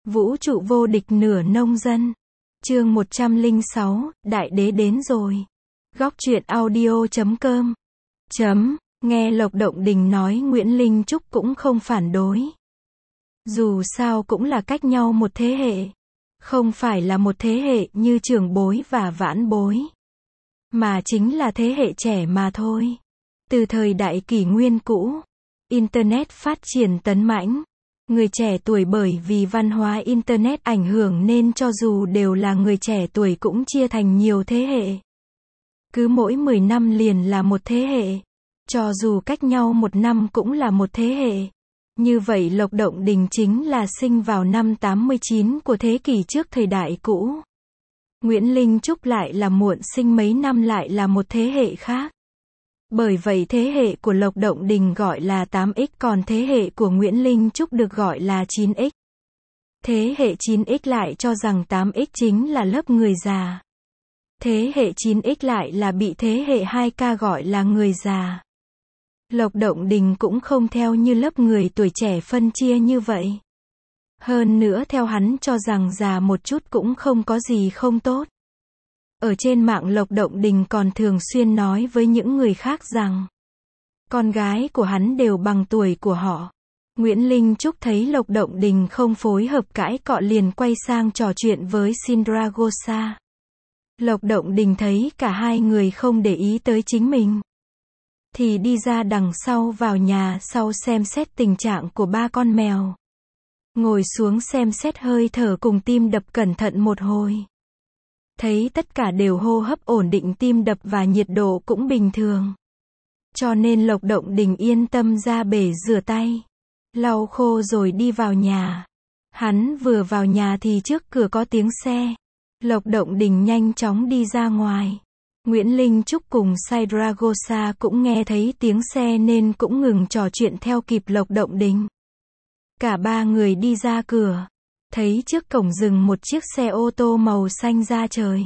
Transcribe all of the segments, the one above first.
Vũ trụ vô địch nửa nông dân. Chương 106, Đại đế đến rồi. Góc truyện audio.com. Nghe Lộc Động Đình nói Nguyễn Linh Trúc cũng không phản đối. Dù sao cũng là cách nhau một thế hệ. Không phải là một thế hệ như trưởng bối và vãn bối. Mà chính là thế hệ trẻ mà thôi. Từ thời đại kỷ nguyên cũ, Internet phát triển tấn mãnh. Người trẻ tuổi bởi vì văn hóa Internet ảnh hưởng nên cho dù đều là người trẻ tuổi cũng chia thành nhiều thế hệ. Cứ mỗi 10 năm liền là một thế hệ. Cho dù cách nhau một năm cũng là một thế hệ. Như vậy Lộc Động Đình chính là sinh vào năm 89 của thế kỷ trước thời đại cũ. Nguyễn Linh Trúc lại là muộn sinh mấy năm lại là một thế hệ khác. Bởi vậy thế hệ của Lộc Động Đình gọi là 8X còn thế hệ của Nguyễn Linh Trúc được gọi là 9X. Thế hệ 9X lại cho rằng 8X chính là lớp người già. Thế hệ 9X lại là bị thế hệ 2K gọi là người già. Lộc Động Đình cũng không theo như lớp người tuổi trẻ phân chia như vậy. Hơn nữa theo hắn cho rằng già một chút cũng không có gì không tốt. Ở trên mạng Lộc Động Đình còn thường xuyên nói với những người khác rằng con gái của hắn đều bằng tuổi của họ. Nguyễn Linh Trúc thấy Lộc Động Đình không phối hợp cãi cọ liền quay sang trò chuyện với Sindragosa. Lộc Động Đình thấy cả hai người không để ý tới chính mình. Thì đi ra đằng sau vào nhà sau xem xét tình trạng của ba con mèo. Ngồi xuống xem xét hơi thở cùng tim đập cẩn thận một hồi. Thấy tất cả đều hô hấp ổn định tim đập và nhiệt độ cũng bình thường. Cho nên Lộc Động Đình yên tâm ra bể rửa tay. Lau khô rồi đi vào nhà. Hắn vừa vào nhà thì trước cửa có tiếng xe. Lộc Động Đình nhanh chóng đi ra ngoài. Nguyễn Linh Trúc cùng Sindragosa cũng nghe thấy tiếng xe nên cũng ngừng trò chuyện theo kịp Lộc Động Đình. Cả ba người đi ra cửa. Thấy trước cổng dừng một chiếc xe ô tô màu xanh da trời.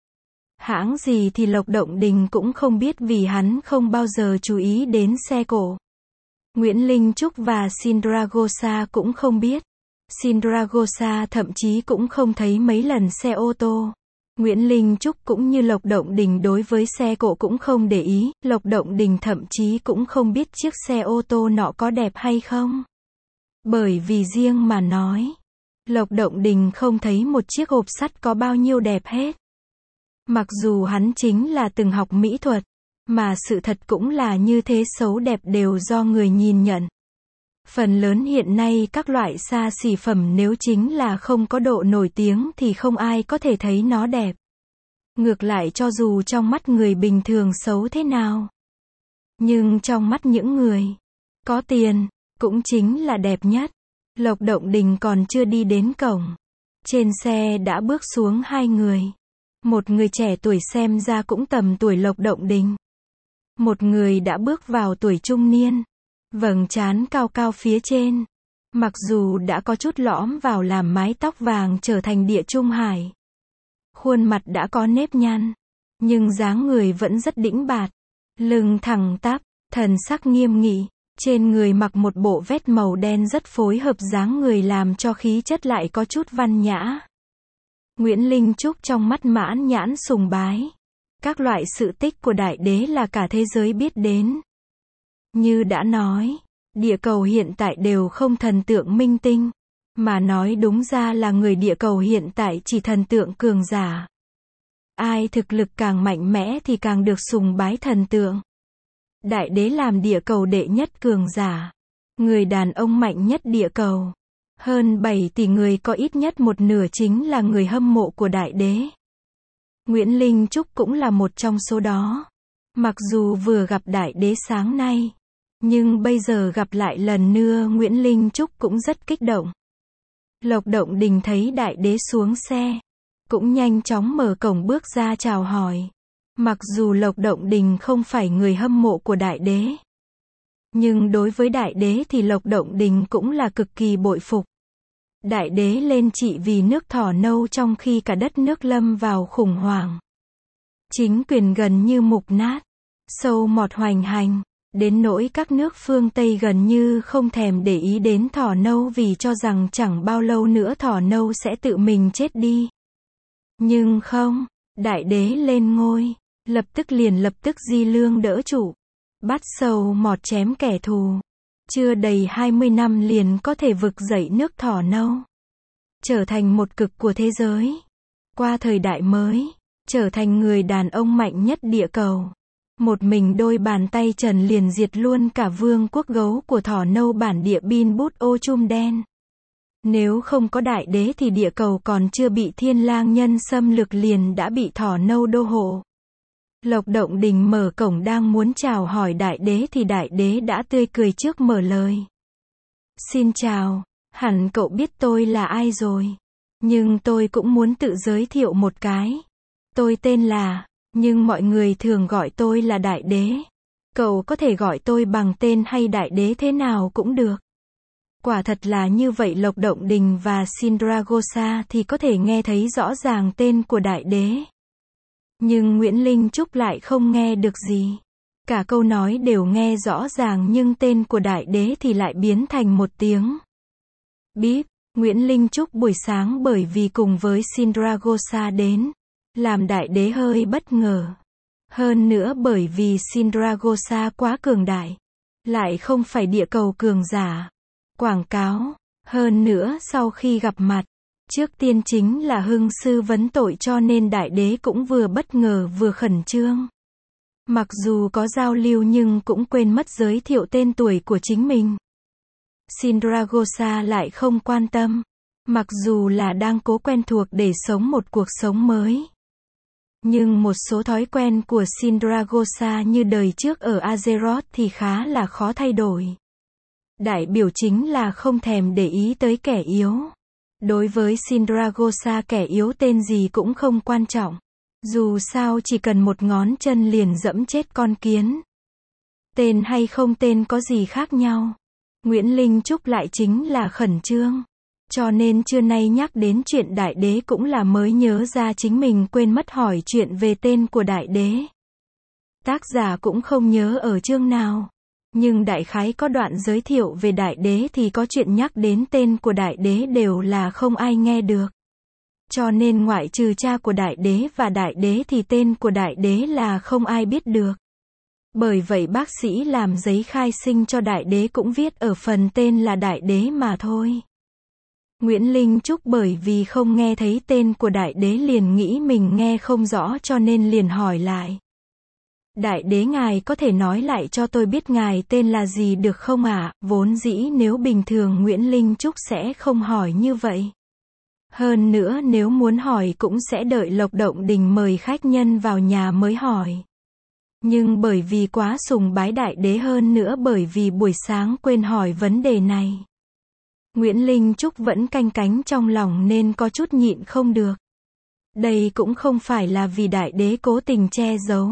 Hãng gì thì Lộc Động Đình cũng không biết vì hắn không bao giờ chú ý đến xe cộ. Nguyễn Linh Trúc và Sindragosa cũng không biết. Sindragosa thậm chí cũng không thấy mấy lần xe ô tô. Nguyễn Linh Trúc cũng như Lộc Động Đình đối với xe cộ cũng không để ý. Lộc Động Đình thậm chí cũng không biết chiếc xe ô tô nọ có đẹp hay không. Bởi vì riêng mà nói, Lộc Động Đình không thấy một chiếc hộp sắt có bao nhiêu đẹp hết. Mặc dù hắn chính là từng học mỹ thuật, mà sự thật cũng là như thế xấu đẹp đều do người nhìn nhận. Phần lớn hiện nay các loại xa xỉ phẩm nếu chính là không có độ nổi tiếng thì không ai có thể thấy nó đẹp. Ngược lại cho dù trong mắt người bình thường xấu thế nào. Nhưng trong mắt những người có tiền, cũng chính là đẹp nhất. Lộc Động Đình còn chưa đi đến cổng. Trên xe đã bước xuống hai người. Một người trẻ tuổi xem ra cũng tầm tuổi Lộc Động Đình. Một người đã bước vào tuổi trung niên. Vầng trán cao cao phía trên. Mặc dù đã có chút lõm vào làm mái tóc vàng trở thành địa trung hải. Khuôn mặt đã có nếp nhăn. Nhưng dáng người vẫn rất đĩnh bạt. Lưng thẳng tắp, thần sắc nghiêm nghị. Trên người mặc một bộ vest màu đen rất phối hợp dáng người làm cho khí chất lại có chút văn nhã. Nguyễn Linh Trúc trong mắt mãn nhãn sùng bái. Các loại sự tích của đại đế là cả thế giới biết đến. Như đã nói, địa cầu hiện tại đều không thần tượng minh tinh. Mà nói đúng ra là người địa cầu hiện tại chỉ thần tượng cường giả. Ai thực lực càng mạnh mẽ thì càng được sùng bái thần tượng. Đại đế làm địa cầu đệ nhất cường giả. Người đàn ông mạnh nhất địa cầu. Hơn 7 tỷ người có ít nhất một nửa chính là người hâm mộ của đại đế. Nguyễn Linh Trúc cũng là một trong số đó. Mặc dù vừa gặp đại đế sáng nay, nhưng bây giờ gặp lại lần nữa Nguyễn Linh Trúc cũng rất kích động. Lộc Động Đình thấy đại đế xuống xe, cũng nhanh chóng mở cổng bước ra chào hỏi. Mặc dù Lộc Động Đình không phải người hâm mộ của đại đế, nhưng đối với đại đế thì Lộc Động Đình cũng là cực kỳ bội phục. Đại đế lên trị vì nước thỏ nâu trong khi cả đất nước lâm vào khủng hoảng. Chính quyền gần như mục nát, sâu mọt hoành hành. Đến nỗi các nước phương Tây gần như không thèm để ý đến thỏ nâu vì cho rằng chẳng bao lâu nữa thỏ nâu sẽ tự mình chết đi. Nhưng không, đại đế lên ngôi, lập tức di lương đỡ chủ, bắt sầu mọt chém kẻ thù. Chưa đầy 20 năm liền có thể vực dậy nước thỏ nâu, trở thành một cực của thế giới. Qua thời đại mới, trở thành người đàn ông mạnh nhất địa cầu. Một mình đôi bàn tay trần liền diệt luôn cả vương quốc gấu của thỏ nâu bản địa Bin Bút ô Chum Đen. Nếu không có đại đế thì địa cầu còn chưa bị thiên lang nhân xâm lược liền đã bị thỏ nâu đô hộ. Lộc Động Đình mở cổng đang muốn chào hỏi đại đế thì đại đế đã tươi cười trước mở lời. Xin chào, hẳn cậu biết tôi là ai rồi. Nhưng tôi cũng muốn tự giới thiệu một cái. Tôi tên là, nhưng mọi người thường gọi tôi là đại đế. Cậu có thể gọi tôi bằng tên hay đại đế thế nào cũng được. Quả thật là như vậy, Lộc Động Đình và Sindragosa thì có thể nghe thấy rõ ràng tên của đại đế. Nhưng Nguyễn Linh Trúc lại không nghe được gì. Cả câu nói đều nghe rõ ràng nhưng tên của đại đế thì lại biến thành một tiếng bíp. Nguyễn Linh Trúc buổi sáng bởi vì cùng với Sindragosa đến, làm đại đế hơi bất ngờ. Hơn nữa bởi vì Sindragosa quá cường đại, lại không phải địa cầu cường giả. Quảng cáo. Hơn nữa sau khi gặp mặt, trước tiên chính là hưng sư vấn tội cho nên đại đế cũng vừa bất ngờ vừa khẩn trương. Mặc dù có giao lưu nhưng cũng quên mất giới thiệu tên tuổi của chính mình. Sindragosa lại không quan tâm. Mặc dù là đang cố quen thuộc để sống một cuộc sống mới. Nhưng một số thói quen của Sindragosa như đời trước ở Azeroth thì khá là khó thay đổi. Đại biểu chính là không thèm để ý tới kẻ yếu. Đối với Sindragosa kẻ yếu tên gì cũng không quan trọng. Dù sao chỉ cần một ngón chân liền dẫm chết con kiến. Tên hay không tên có gì khác nhau. Nguyễn Linh Trúc lại chính là khẩn trương. Cho nên trưa nay nhắc đến chuyện đại đế cũng là mới nhớ ra chính mình quên mất hỏi chuyện về tên của đại đế. Tác giả cũng không nhớ ở chương nào. Nhưng đại khái có đoạn giới thiệu về đại đế thì có chuyện nhắc đến tên của đại đế đều là không ai nghe được. Cho nên ngoại trừ cha của đại đế và đại đế thì tên của đại đế là không ai biết được. Bởi vậy bác sĩ làm giấy khai sinh cho đại đế cũng viết ở phần tên là đại đế mà thôi. Nguyễn Linh Trúc bởi vì không nghe thấy tên của đại đế liền nghĩ mình nghe không rõ cho nên liền hỏi lại. Đại đế ngài có thể nói lại cho tôi biết ngài tên là gì được không ạ? Vốn dĩ nếu bình thường Nguyễn Linh Trúc sẽ không hỏi như vậy. Hơn nữa nếu muốn hỏi cũng sẽ đợi Lộc Động Đình mời khách nhân vào nhà mới hỏi. Nhưng bởi vì quá sùng bái đại đế hơn nữa bởi vì buổi sáng quên hỏi vấn đề này. Nguyễn Linh Trúc vẫn canh cánh trong lòng nên có chút nhịn không được. Đây cũng không phải là vì đại đế cố tình che giấu.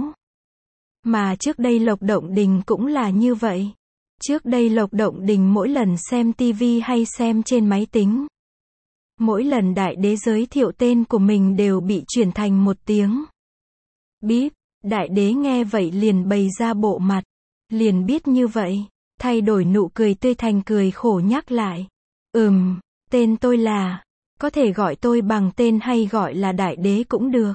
Mà trước đây Lộc Động Đình cũng là như vậy. Trước đây Lộc Động Đình mỗi lần xem TV hay xem trên máy tính. Mỗi lần đại đế giới thiệu tên của mình đều bị chuyển thành một tiếng bíp. Đại đế nghe vậy liền bày ra bộ mặt. Liền biết như vậy. Thay đổi nụ cười tươi thành cười khổ nhắc lại. Tên tôi là. Có thể gọi tôi bằng tên hay gọi là đại đế cũng được.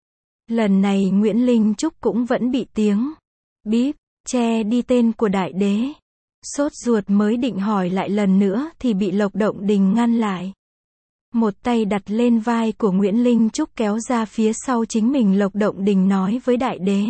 Lần này Nguyễn Linh Trúc cũng vẫn bị tiếng bíp che đi tên của đại đế. Sốt ruột mới định hỏi lại lần nữa thì bị Lộc Động Đình ngăn lại. Một tay đặt lên vai của Nguyễn Linh Trúc kéo ra phía sau chính mình. Lộc Động Đình nói với đại đế.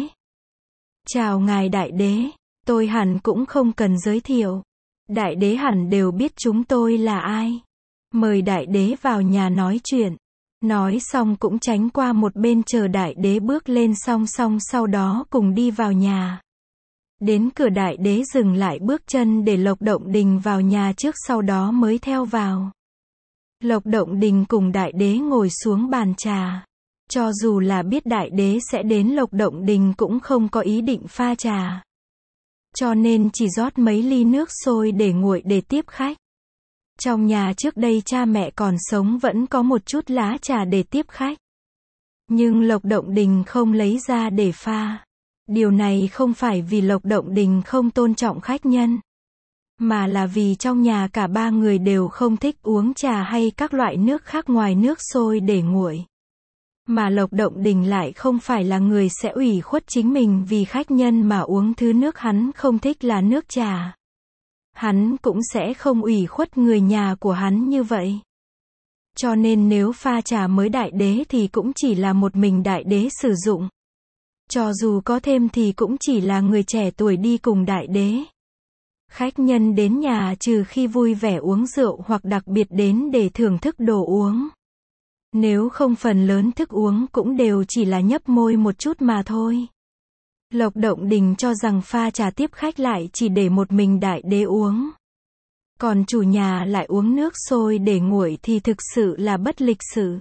Chào ngài đại đế, tôi hẳn cũng không cần giới thiệu. Đại đế hẳn đều biết chúng tôi là ai. Mời đại đế vào nhà nói chuyện. Nói xong cũng tránh qua một bên chờ đại đế bước lên song song sau đó cùng đi vào nhà. Đến cửa đại đế dừng lại bước chân để Lộc Động Đình vào nhà trước sau đó mới theo vào. Lộc Động Đình cùng đại đế ngồi xuống bàn trà. Cho dù là biết đại đế sẽ đến Lộc Động Đình cũng không có ý định pha trà. Cho nên chỉ rót mấy ly nước sôi để nguội để tiếp khách. Trong nhà trước đây cha mẹ còn sống vẫn có một chút lá trà để tiếp khách. Nhưng Lộc Động Đình không lấy ra để pha. Điều này không phải vì Lộc Động Đình không tôn trọng khách nhân, mà là vì trong nhà cả ba người đều không thích uống trà hay các loại nước khác ngoài nước sôi để nguội. Mà Lộc Động Đình lại không phải là người sẽ ủy khuất chính mình vì khách nhân mà uống thứ nước hắn không thích là nước trà. Hắn cũng sẽ không ủy khuất người nhà của hắn như vậy. Cho nên nếu pha trà mới đại đế thì cũng chỉ là một mình đại đế sử dụng. Cho dù có thêm thì cũng chỉ là người trẻ tuổi đi cùng đại đế. Khách nhân đến nhà trừ khi vui vẻ uống rượu hoặc đặc biệt đến để thưởng thức đồ uống. Nếu không phần lớn thức uống cũng đều chỉ là nhấp môi một chút mà thôi. Lộc Động Đình cho rằng pha trà tiếp khách lại chỉ để một mình đại đế uống. Còn chủ nhà lại uống nước sôi để nguội thì thực sự là bất lịch sự.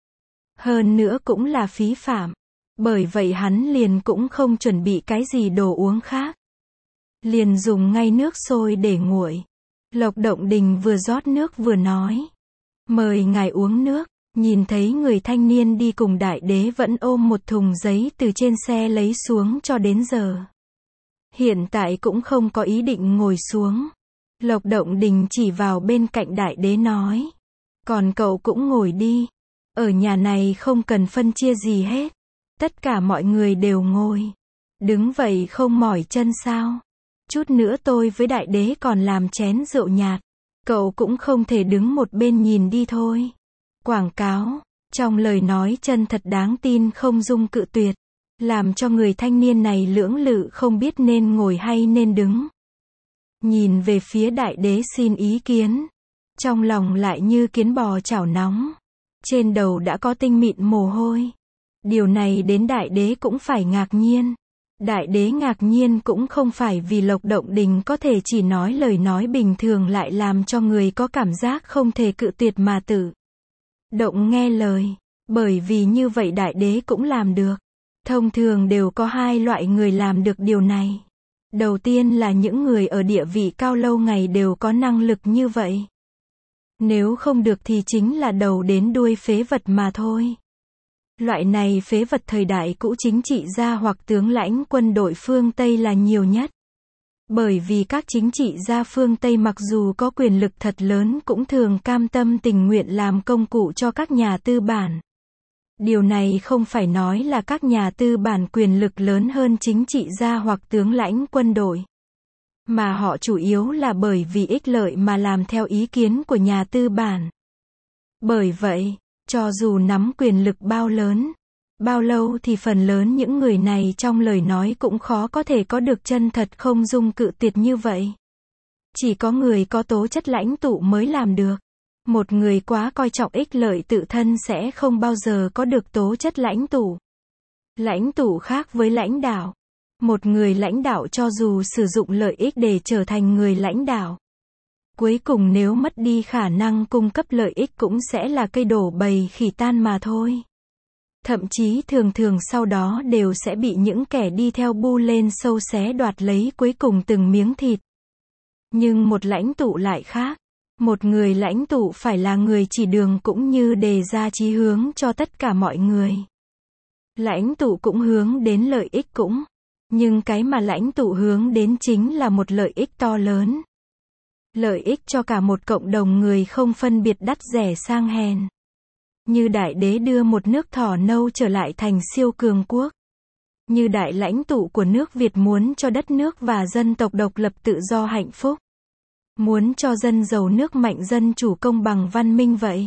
Hơn nữa cũng là phí phạm. Bởi vậy hắn liền cũng không chuẩn bị cái gì đồ uống khác. Liền dùng ngay nước sôi để nguội. Lộc Động Đình vừa rót nước vừa nói. Mời ngài uống nước. Nhìn thấy người thanh niên đi cùng đại đế vẫn ôm một thùng giấy từ trên xe lấy xuống cho đến giờ. Hiện tại cũng không có ý định ngồi xuống. Lộc Động Đình chỉ vào bên cạnh đại đế nói. Còn cậu cũng ngồi đi. Ở nhà này không cần phân chia gì hết. Tất cả mọi người đều ngồi. Đứng vậy không mỏi chân sao? Chút nữa tôi với đại đế còn làm chén rượu nhạt. Cậu cũng không thể đứng một bên nhìn đi thôi. Quảng cáo, trong lời nói chân thật đáng tin không dung cự tuyệt, làm cho người thanh niên này lưỡng lự không biết nên ngồi hay nên đứng. Nhìn về phía đại đế xin ý kiến, trong lòng lại như kiến bò chảo nóng, trên đầu đã có tinh mịn mồ hôi. Điều này đến đại đế cũng phải ngạc nhiên. Đại đế ngạc nhiên cũng không phải vì Lộc Động Đình có thể chỉ nói lời nói bình thường lại làm cho người có cảm giác không thể cự tuyệt mà tự động nghe lời, bởi vì như vậy đại đế cũng làm được. Thông thường đều có hai loại người làm được điều này. Đầu tiên là những người ở địa vị cao lâu ngày đều có năng lực như vậy. Nếu không được thì chính là đầu đến đuôi phế vật mà thôi. Loại này phế vật thời đại cũ chính trị gia hoặc tướng lãnh quân đội phương Tây là nhiều nhất. Bởi vì các chính trị gia phương Tây mặc dù có quyền lực thật lớn cũng thường cam tâm tình nguyện làm công cụ cho các nhà tư bản. Điều này không phải nói là các nhà tư bản quyền lực lớn hơn chính trị gia hoặc tướng lãnh quân đội. Mà họ chủ yếu là bởi vì ích lợi mà làm theo ý kiến của nhà tư bản. Bởi vậy, cho dù nắm quyền lực bao lớn, bao lâu thì phần lớn những người này trong lời nói cũng khó có thể có được chân thật không dung cự tuyệt như vậy. Chỉ có người có tố chất lãnh tụ mới làm được. Một người quá coi trọng ích lợi tự thân sẽ không bao giờ có được tố chất lãnh tụ. Lãnh tụ khác với lãnh đạo. Một người lãnh đạo cho dù sử dụng lợi ích để trở thành người lãnh đạo, cuối cùng nếu mất đi khả năng cung cấp lợi ích cũng sẽ là cây đổ bầy khỉ tan mà thôi. Thậm chí thường thường sau đó đều sẽ bị những kẻ đi theo bu lên sâu xé đoạt lấy cuối cùng từng miếng thịt. Nhưng một lãnh tụ lại khác. Một người lãnh tụ phải là người chỉ đường cũng như đề ra chí hướng cho tất cả mọi người. Lãnh tụ cũng hướng đến lợi ích cũng. Nhưng cái mà lãnh tụ hướng đến chính là một lợi ích to lớn. Lợi ích cho cả một cộng đồng người không phân biệt đắt rẻ sang hèn. Như đại đế đưa một nước thỏ nâu trở lại thành siêu cường quốc. Như đại lãnh tụ của nước Việt muốn cho đất nước và dân tộc độc lập tự do hạnh phúc. Muốn cho dân giàu nước mạnh dân chủ công bằng văn minh vậy.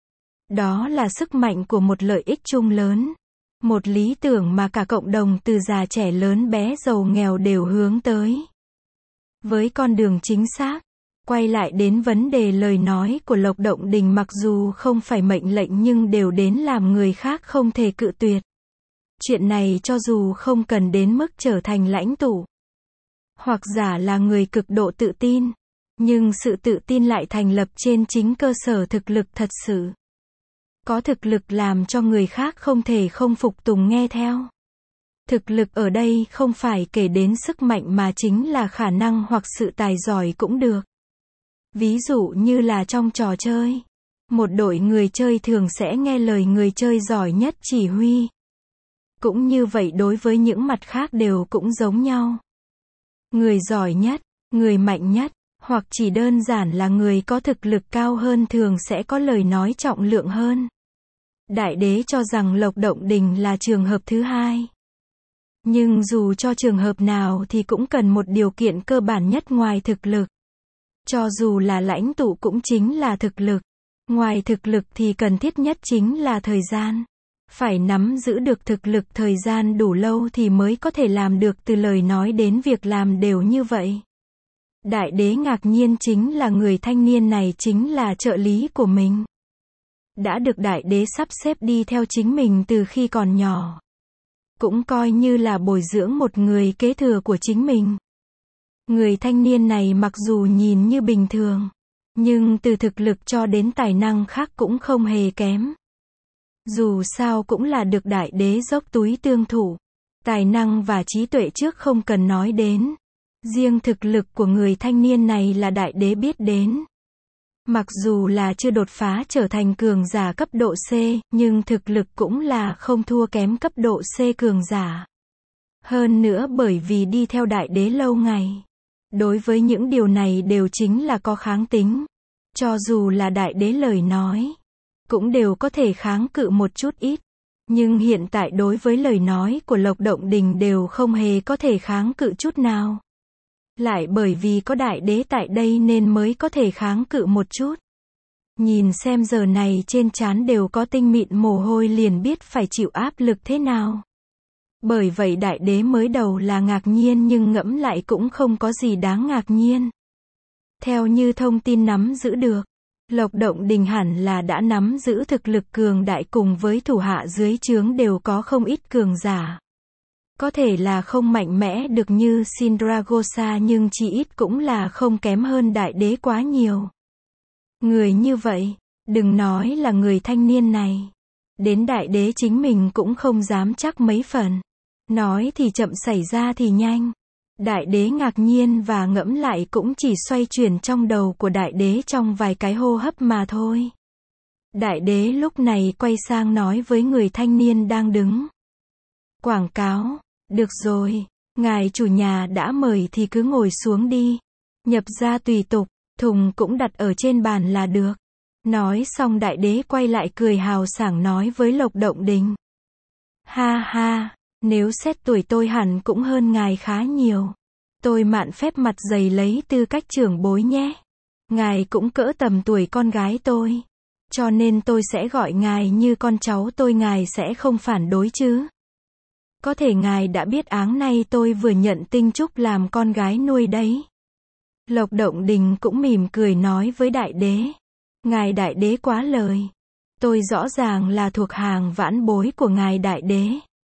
Đó là sức mạnh của một lợi ích chung lớn. Một lý tưởng mà cả cộng đồng từ già trẻ lớn bé giàu nghèo đều hướng tới. Với con đường chính xác, quay lại đến vấn đề lời nói của Lộc Động Đình mặc dù không phải mệnh lệnh nhưng đều đến làm người khác không thể cự tuyệt. Chuyện này cho dù không cần đến mức trở thành lãnh tụ, hoặc giả là người cực độ tự tin, nhưng sự tự tin lại thành lập trên chính cơ sở thực lực thật sự. Có thực lực làm cho người khác không thể không phục tùng nghe theo. Thực lực ở đây không phải kể đến sức mạnh mà chính là khả năng hoặc sự tài giỏi cũng được. Ví dụ như là trong trò chơi, một đội người chơi thường sẽ nghe lời người chơi giỏi nhất chỉ huy. Cũng như vậy đối với những mặt khác đều cũng giống nhau. Người giỏi nhất, người mạnh nhất, hoặc chỉ đơn giản là người có thực lực cao hơn thường sẽ có lời nói trọng lượng hơn. Đại đế cho rằng Lộc Động Đình là trường hợp thứ hai. Nhưng dù cho trường hợp nào thì cũng cần một điều kiện cơ bản nhất ngoài thực lực. Cho dù là lãnh tụ cũng chính là thực lực. Ngoài thực lực thì cần thiết nhất chính là thời gian. Phải nắm giữ được thực lực thời gian đủ lâu thì mới có thể làm được từ lời nói đến việc làm đều như vậy. Đại đế ngạc nhiên chính là người thanh niên này chính là trợ lý của mình. Đã được đại đế sắp xếp đi theo chính mình từ khi còn nhỏ. Cũng coi như là bồi dưỡng một người kế thừa của chính mình. Người thanh niên này mặc dù nhìn như bình thường, nhưng từ thực lực cho đến tài năng khác cũng không hề kém. Dù sao cũng là được đại đế dốc túi tương thụ. Tài năng và trí tuệ trước không cần nói đến. Riêng thực lực của người thanh niên này là đại đế biết đến. Mặc dù là chưa đột phá trở thành cường giả cấp độ C, nhưng thực lực cũng là không thua kém cấp độ C cường giả. Hơn nữa bởi vì đi theo đại đế lâu ngày. Đối với những điều này đều chính là có kháng tính. Cho dù là đại đế lời nói, cũng đều có thể kháng cự một chút ít. Nhưng hiện tại đối với lời nói của Lộc Động Đình đều không hề có thể kháng cự chút nào. Lại bởi vì có đại đế tại đây nên mới có thể kháng cự một chút. Nhìn xem giờ này trên trán đều có tinh mịn mồ hôi liền biết phải chịu áp lực thế nào. Bởi vậy đại đế mới đầu là ngạc nhiên nhưng ngẫm lại cũng không có gì đáng ngạc nhiên. Theo như thông tin nắm giữ được, Lộc Động Đình hẳn là đã nắm giữ thực lực cường đại cùng với thủ hạ dưới trướng đều có không ít cường giả. Có thể là không mạnh mẽ được như Sindragosa nhưng chỉ ít cũng là không kém hơn đại đế quá nhiều. Người như vậy, đừng nói là người thanh niên này. Đến đại đế chính mình cũng không dám chắc mấy phần. Nói thì chậm xảy ra thì nhanh. Đại đế ngạc nhiên và ngẫm lại cũng chỉ xoay chuyển trong đầu của đại đế trong vài cái hô hấp mà thôi. Đại đế lúc này quay sang nói với người thanh niên đang đứng. Quảng cáo, được rồi, ngài chủ nhà đã mời thì cứ ngồi xuống đi. Nhập ra tùy tục, thùng cũng đặt ở trên bàn là được. Nói xong đại đế quay lại cười hào sảng nói với Lộc Động Đình. Ha ha, nếu xét tuổi tôi hẳn cũng hơn ngài khá nhiều. Tôi mạn phép mặt dày lấy tư cách trưởng bối nhé. Ngài cũng cỡ tầm tuổi con gái tôi. Cho nên tôi sẽ gọi ngài như con cháu tôi, ngài sẽ không phản đối chứ. Có thể ngài đã biết áng nay tôi vừa nhận Tinh Trúc làm con gái nuôi đấy. Lộc Động Đình cũng mỉm cười nói với đại đế. Ngài đại đế quá lời. Tôi rõ ràng là thuộc hàng vãn bối của ngài đại đế.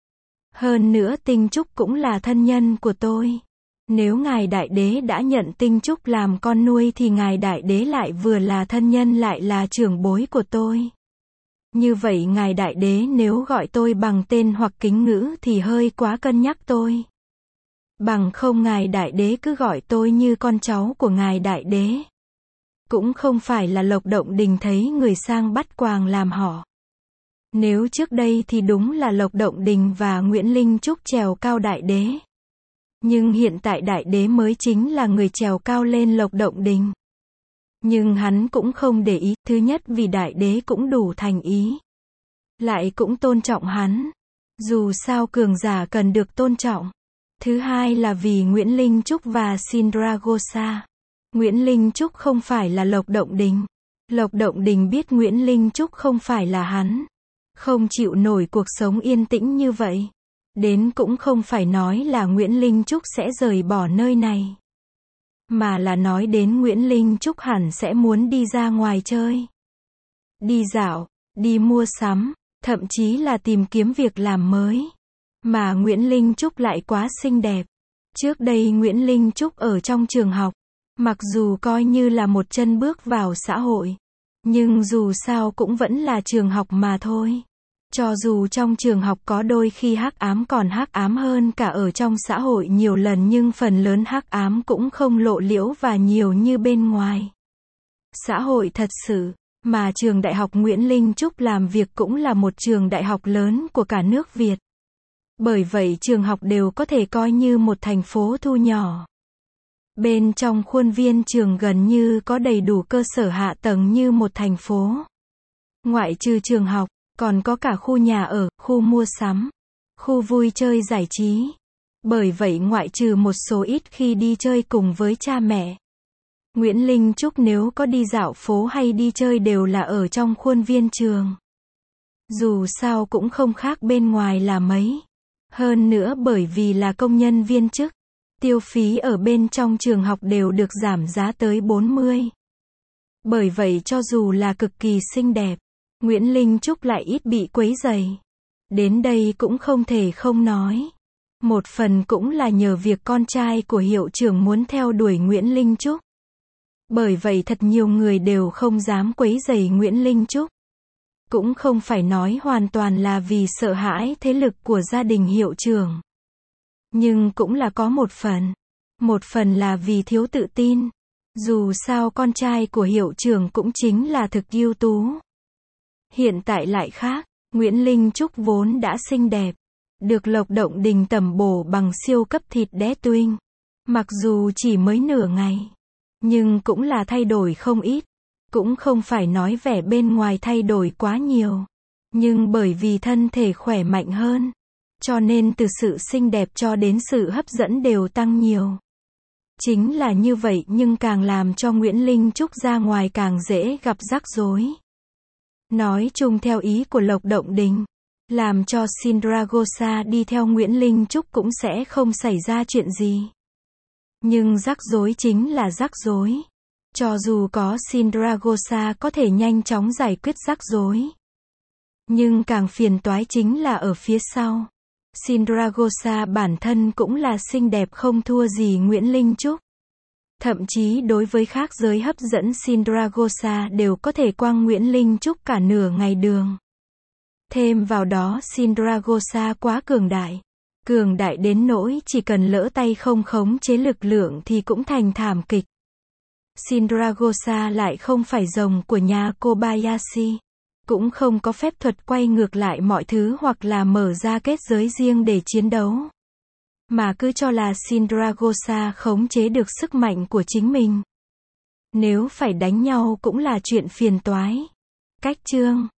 Hơn nữa Tinh Trúc cũng là thân nhân của tôi. Nếu ngài đại đế đã nhận Tinh Trúc làm con nuôi thì ngài đại đế lại vừa là thân nhân lại là trưởng bối của tôi. Như vậy ngài đại đế nếu gọi tôi bằng tên hoặc kính ngữ thì hơi quá cân nhắc tôi. Bằng không ngài đại đế cứ gọi tôi như con cháu của ngài đại đế. Cũng không phải là Lộc Động Đình thấy người sang bắt quàng làm họ. Nếu trước đây thì đúng là Lộc Động Đình và Nguyễn Linh Trúc trèo cao đại đế. Nhưng hiện tại đại đế mới chính là người trèo cao lên Lộc Động Đình. Nhưng hắn cũng không để ý, thứ nhất vì đại đế cũng đủ thành ý. Lại cũng tôn trọng hắn. Dù sao cường giả cần được tôn trọng. Thứ hai là vì Nguyễn Linh Trúc và Sindragosa. Nguyễn Linh Trúc không phải là Lộc Động Đình. Lộc Động Đình biết Nguyễn Linh Trúc không phải là hắn. Không chịu nổi cuộc sống yên tĩnh như vậy. Đến cũng không phải nói là Nguyễn Linh Trúc sẽ rời bỏ nơi này. Mà là nói đến Nguyễn Linh Trúc hẳn sẽ muốn đi ra ngoài chơi. Đi dạo, đi mua sắm, thậm chí là tìm kiếm việc làm mới. Mà Nguyễn Linh Trúc lại quá xinh đẹp. Trước đây Nguyễn Linh Trúc ở trong trường học, mặc dù coi như là một chân bước vào xã hội, nhưng dù sao cũng vẫn là trường học mà thôi. Cho dù trong trường học có đôi khi hắc ám còn hắc ám hơn cả ở trong xã hội nhiều lần nhưng phần lớn hắc ám cũng không lộ liễu và nhiều như bên ngoài. Xã hội thật sự, mà trường đại học Nguyễn Linh Trúc làm việc cũng là một trường đại học lớn của cả nước Việt. Bởi vậy trường học đều có thể coi như một thành phố thu nhỏ. Bên trong khuôn viên trường gần như có đầy đủ cơ sở hạ tầng như một thành phố. Ngoại trừ trường học, còn có cả khu nhà ở, khu mua sắm, khu vui chơi giải trí. Bởi vậy ngoại trừ một số ít khi đi chơi cùng với cha mẹ, Nguyễn Linh Trúc nếu có đi dạo phố hay đi chơi đều là ở trong khuôn viên trường. Dù sao cũng không khác bên ngoài là mấy. Hơn nữa bởi vì là công nhân viên chức, tiêu phí ở bên trong trường học đều được giảm giá tới 40. Bởi vậy cho dù là cực kỳ xinh đẹp, Nguyễn Linh Trúc lại ít bị quấy rầy. Đến đây cũng không thể không nói. Một phần cũng là nhờ việc con trai của hiệu trưởng muốn theo đuổi Nguyễn Linh Trúc. Bởi vậy thật nhiều người đều không dám quấy rầy Nguyễn Linh Trúc. Cũng không phải nói hoàn toàn là vì sợ hãi thế lực của gia đình hiệu trưởng. Nhưng cũng là có một phần. Một phần là vì thiếu tự tin. Dù sao con trai của hiệu trưởng cũng chính là thực ưu tú. Hiện tại lại khác, Nguyễn Linh Trúc vốn đã xinh đẹp, được Lộc Động Đình tẩm bổ bằng siêu cấp thịt đế tuynh. Mặc dù chỉ mới nửa ngày, nhưng cũng là thay đổi không ít. Cũng không phải nói vẻ bên ngoài thay đổi quá nhiều, nhưng bởi vì thân thể khỏe mạnh hơn, cho nên từ sự xinh đẹp cho đến sự hấp dẫn đều tăng nhiều. Chính là như vậy nhưng càng làm cho Nguyễn Linh Trúc ra ngoài càng dễ gặp rắc rối. Nói chung theo ý của Lộc Động Đình, làm cho Sindragosa đi theo Nguyễn Linh Trúc cũng sẽ không xảy ra chuyện gì. Nhưng rắc rối chính là rắc rối. Cho dù có Sindragosa có thể nhanh chóng giải quyết rắc rối, nhưng càng phiền toái chính là ở phía sau. Sindragosa bản thân cũng là xinh đẹp không thua gì Nguyễn Linh Trúc. Thậm chí đối với khác giới hấp dẫn Sindragosa đều có thể quăng Nguyễn Linh Trúc cả nửa ngày đường. Thêm vào đó Sindragosa quá cường đại. Cường đại đến nỗi chỉ cần lỡ tay không khống chế lực lượng thì cũng thành thảm kịch. Sindragosa lại không phải rồng của nhà Kobayashi. Cũng không có phép thuật quay ngược lại mọi thứ hoặc là mở ra kết giới riêng để chiến đấu. Mà cứ cho là Sindragosa khống chế được sức mạnh của chính mình. Nếu phải đánh nhau cũng là chuyện phiền toái. Cách chương